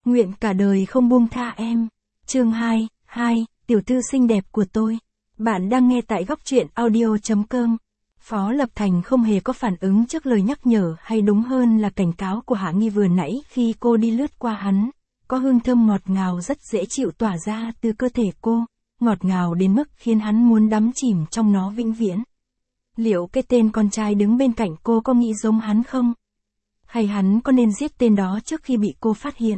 nguyện cả đời không buông tha em. Chương 2, tiểu thư xinh đẹp của tôi. Bạn đang nghe tại góc truyện audio.com. Phó Lập Thành không hề có phản ứng trước lời nhắc nhở hay đúng hơn là cảnh cáo của Hạ Nghi vừa nãy khi cô đi lướt qua hắn. Có hương thơm ngọt ngào rất dễ chịu tỏa ra từ cơ thể cô, ngọt ngào đến mức khiến hắn muốn đắm chìm trong nó vĩnh viễn. Liệu cái tên con trai đứng bên cạnh cô có nghĩ giống hắn không? Hay hắn có nên giết tên đó trước khi bị cô phát hiện?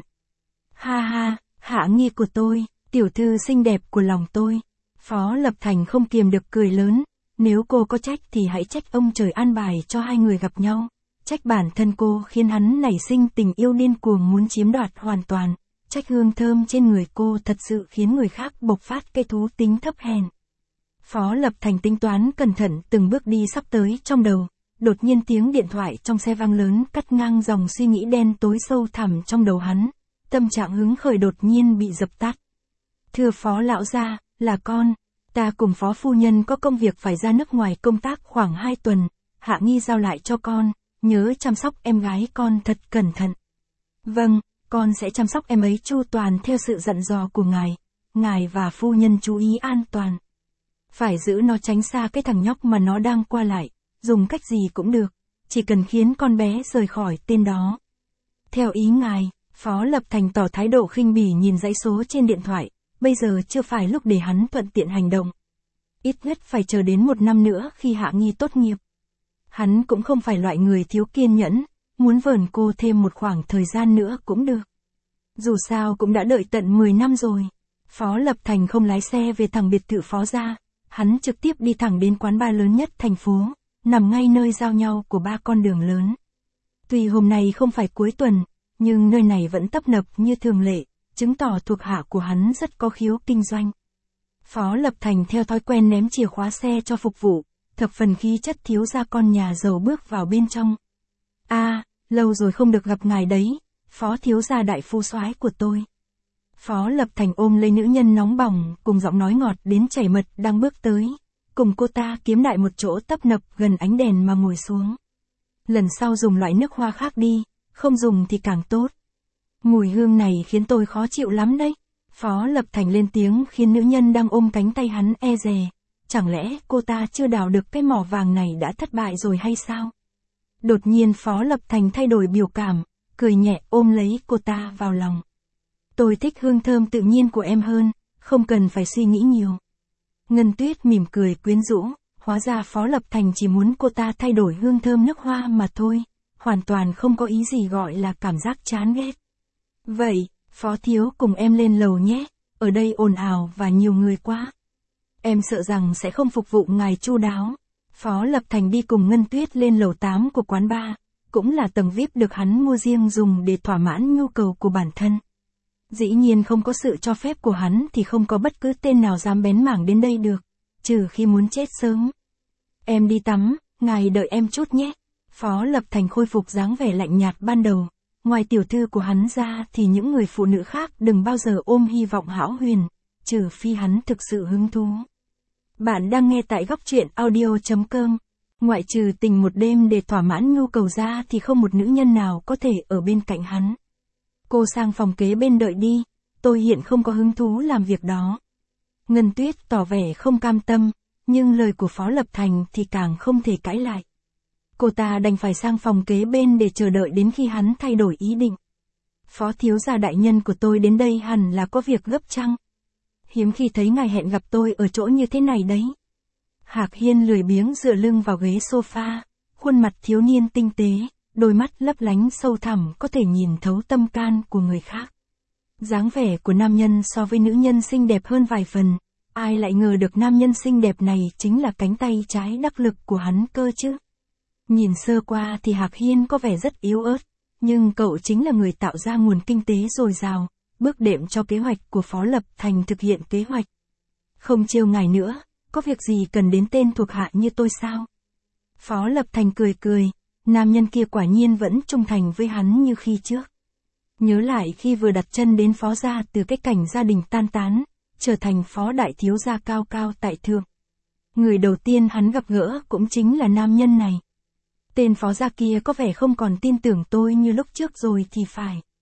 Ha ha, Hạ Nghi của tôi, tiểu thư xinh đẹp của lòng tôi. Phó Lập Thành không kiềm được cười lớn. Nếu cô có trách thì hãy trách ông trời an bài cho hai người gặp nhau. Trách bản thân cô khiến hắn nảy sinh tình yêu điên cuồng muốn chiếm đoạt hoàn toàn. Trách hương thơm trên người cô thật sự khiến người khác bộc phát cái thú tính thấp hèn. Phó Lập Thành tính toán cẩn thận từng bước đi sắp tới trong đầu. Đột nhiên tiếng điện thoại trong xe vang lớn cắt ngang dòng suy nghĩ đen tối sâu thẳm trong đầu hắn. Tâm trạng hứng khởi đột nhiên bị dập tắt. Thưa Phó lão gia, là con. Ta cùng Phó phu nhân có công việc phải ra nước ngoài công tác khoảng 2 tuần. Hạ Nghi giao lại cho con, nhớ chăm sóc em gái con thật cẩn thận. Vâng, con sẽ chăm sóc em ấy chu toàn theo sự dặn dò của ngài. Ngài và phu nhân chú ý an toàn. Phải giữ nó tránh xa cái thằng nhóc mà nó đang qua lại, dùng cách gì cũng được, chỉ cần khiến con bé rời khỏi tên đó. Theo ý ngài, Phó Lập Thành tỏ thái độ khinh bỉ nhìn dãy số trên điện thoại, bây giờ chưa phải lúc để hắn thuận tiện hành động. Ít nhất phải chờ đến 1 năm nữa khi Hạ Nghi tốt nghiệp. Hắn cũng không phải loại người thiếu kiên nhẫn, muốn vờn cô thêm một khoảng thời gian nữa cũng được. Dù sao cũng đã đợi tận 10 năm rồi. Phó Lập Thành không lái xe về thẳng biệt thự Phó gia, hắn trực tiếp đi thẳng đến quán bar lớn nhất thành phố, nằm ngay nơi giao nhau của 3 con đường lớn. Tuy hôm nay không phải cuối tuần, nhưng nơi này vẫn tấp nập như thường lệ, chứng tỏ thuộc hạ của hắn rất có khiếu kinh doanh. Phó Lập Thành theo thói quen ném chìa khóa xe cho phục vụ, thập phần khí chất thiếu gia con nhà giàu bước vào bên trong. Lâu rồi không được gặp ngài đấy, Phó thiếu gia đại phu soái của tôi. Phó Lập Thành ôm lấy nữ nhân nóng bỏng, cùng giọng nói ngọt đến chảy mật đang bước tới, cùng cô ta kiếm đại một chỗ tấp nập gần ánh đèn mà ngồi xuống. Lần sau dùng loại nước hoa khác đi, không dùng thì càng tốt. Mùi hương này khiến tôi khó chịu lắm đấy. Phó Lập Thành lên tiếng khiến nữ nhân đang ôm cánh tay hắn e dè. Chẳng lẽ cô ta chưa đào được cái mỏ vàng này đã thất bại rồi hay sao? Đột nhiên Phó Lập Thành thay đổi biểu cảm, cười nhẹ ôm lấy cô ta vào lòng. Tôi thích hương thơm tự nhiên của em hơn, không cần phải suy nghĩ nhiều. Ngân Tuyết mỉm cười quyến rũ, hóa ra Phó Lập Thành chỉ muốn cô ta thay đổi hương thơm nước hoa mà thôi, hoàn toàn không có ý gì gọi là cảm giác chán ghét. Vậy, Phó thiếu cùng em lên lầu nhé, ở đây ồn ào và nhiều người quá. Em sợ rằng sẽ không phục vụ ngài chu đáo. Phó Lập Thành đi cùng Ngân Tuyết lên lầu 8 của quán bar, cũng là tầng VIP được hắn mua riêng dùng để thỏa mãn nhu cầu của bản thân. Dĩ nhiên không có sự cho phép của hắn thì không có bất cứ tên nào dám bén mảng đến đây được, trừ khi muốn chết sớm. Em đi tắm, ngài đợi em chút nhé. Phó Lập Thành khôi phục dáng vẻ lạnh nhạt ban đầu. Ngoài tiểu thư của hắn ra thì những người phụ nữ khác đừng bao giờ ôm hy vọng hão huyền, trừ phi hắn thực sự hứng thú. Bạn đang nghe tại góc truyện audio.com. Ngoại trừ tình một đêm để thỏa mãn nhu cầu ra thì không một nữ nhân nào có thể ở bên cạnh hắn. Cô sang phòng kế bên đợi đi, tôi hiện không có hứng thú làm việc đó. Ngân Tuyết tỏ vẻ không cam tâm, nhưng lời của Phó Lập Thành thì càng không thể cãi lại. Cô ta đành phải sang phòng kế bên để chờ đợi đến khi hắn thay đổi ý định. Phó thiếu gia đại nhân của tôi đến đây hẳn là có việc gấp chăng? Hiếm khi thấy ngài hẹn gặp tôi ở chỗ như thế này đấy. Hạc Hiên lười biếng dựa lưng vào ghế sofa, khuôn mặt thiếu niên tinh tế, đôi mắt lấp lánh sâu thẳm có thể nhìn thấu tâm can của người khác. Dáng vẻ của nam nhân so với nữ nhân xinh đẹp hơn vài phần, ai lại ngờ được nam nhân xinh đẹp này chính là cánh tay trái đắc lực của hắn cơ chứ. Nhìn sơ qua thì Hạc Hiên có vẻ rất yếu ớt, nhưng cậu chính là người tạo ra nguồn kinh tế dồi dào, bước đệm cho kế hoạch của Phó Lập Thành thực hiện kế hoạch. Không trêu ngài nữa, có việc gì cần đến tên thuộc hạ như tôi sao? Phó Lập Thành cười cười, nam nhân kia quả nhiên vẫn trung thành với hắn như khi trước. Nhớ lại khi vừa đặt chân đến Phó gia từ cái cảnh gia đình tan tán, trở thành Phó đại thiếu gia cao cao tại thượng. Người đầu tiên hắn gặp gỡ cũng chính là nam nhân này. Tên Phó gia kia có vẻ không còn tin tưởng tôi như lúc trước rồi thì phải.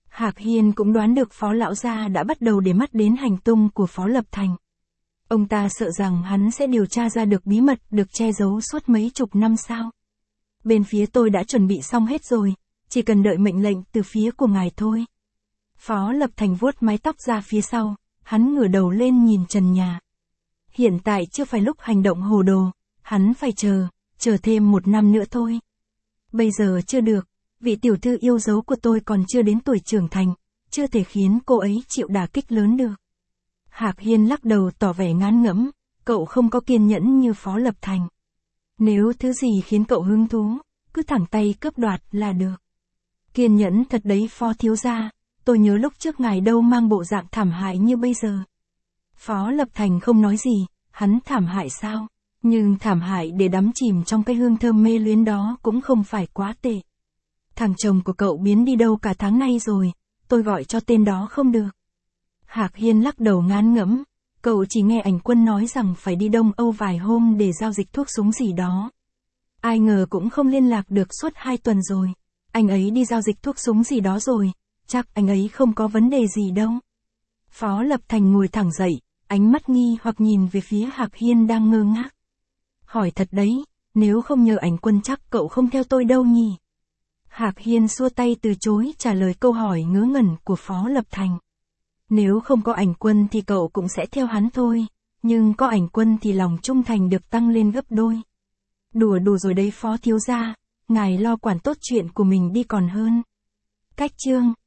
Hạc Hiên cũng đoán được Phó lão gia đã bắt đầu để mắt đến hành tung của Phó Lập Thành. Ông ta sợ rằng hắn sẽ điều tra ra được bí mật được che giấu suốt mấy chục năm sao. Bên phía tôi đã chuẩn bị xong hết rồi, chỉ cần đợi mệnh lệnh từ phía của ngài thôi. Phó Lập Thành vuốt mái tóc ra phía sau, hắn ngửa đầu lên nhìn trần nhà. Hiện tại chưa phải lúc hành động hồ đồ, hắn phải chờ thêm 1 năm nữa thôi. Bây giờ chưa được, vị tiểu thư yêu dấu của tôi còn chưa đến tuổi trưởng thành, chưa thể khiến cô ấy chịu đả kích lớn được. Hạc Hiên lắc đầu tỏ vẻ ngán ngẩm, cậu không có kiên nhẫn như Phó Lập Thành. Nếu thứ gì khiến cậu hứng thú, cứ thẳng tay cướp đoạt là được. Kiên nhẫn thật đấy Phó thiếu gia, tôi nhớ lúc trước ngài đâu mang bộ dạng thảm hại như bây giờ. Phó Lập Thành không nói gì, hắn thảm hại sao? Nhưng thảm hại để đắm chìm trong cái hương thơm mê luyến đó cũng không phải quá tệ. Thằng chồng của cậu biến đi đâu cả tháng nay rồi, tôi gọi cho tên đó không được. Hạc Hiên lắc đầu ngán ngẩm, cậu chỉ nghe Ảnh Quân nói rằng phải đi Đông Âu vài hôm để giao dịch thuốc súng gì đó. Ai ngờ cũng không liên lạc được suốt 2 tuần rồi. Anh ấy đi giao dịch thuốc súng gì đó rồi, chắc anh ấy không có vấn đề gì đâu. Phó Lập Thành ngồi thẳng dậy, ánh mắt nghi hoặc nhìn về phía Hạc Hiên đang ngơ ngác. Hỏi thật đấy, nếu không nhờ Ảnh Quân chắc cậu không theo tôi đâu nhỉ? Hạc Hiên xua tay từ chối trả lời câu hỏi ngớ ngẩn của Phó Lập Thành. Nếu không có Ảnh Quân thì cậu cũng sẽ theo hắn thôi, nhưng có Ảnh Quân thì lòng trung thành được tăng lên gấp đôi. Đùa rồi đấy Phó thiếu gia, ngài lo quản tốt chuyện của mình đi còn hơn. Cách chương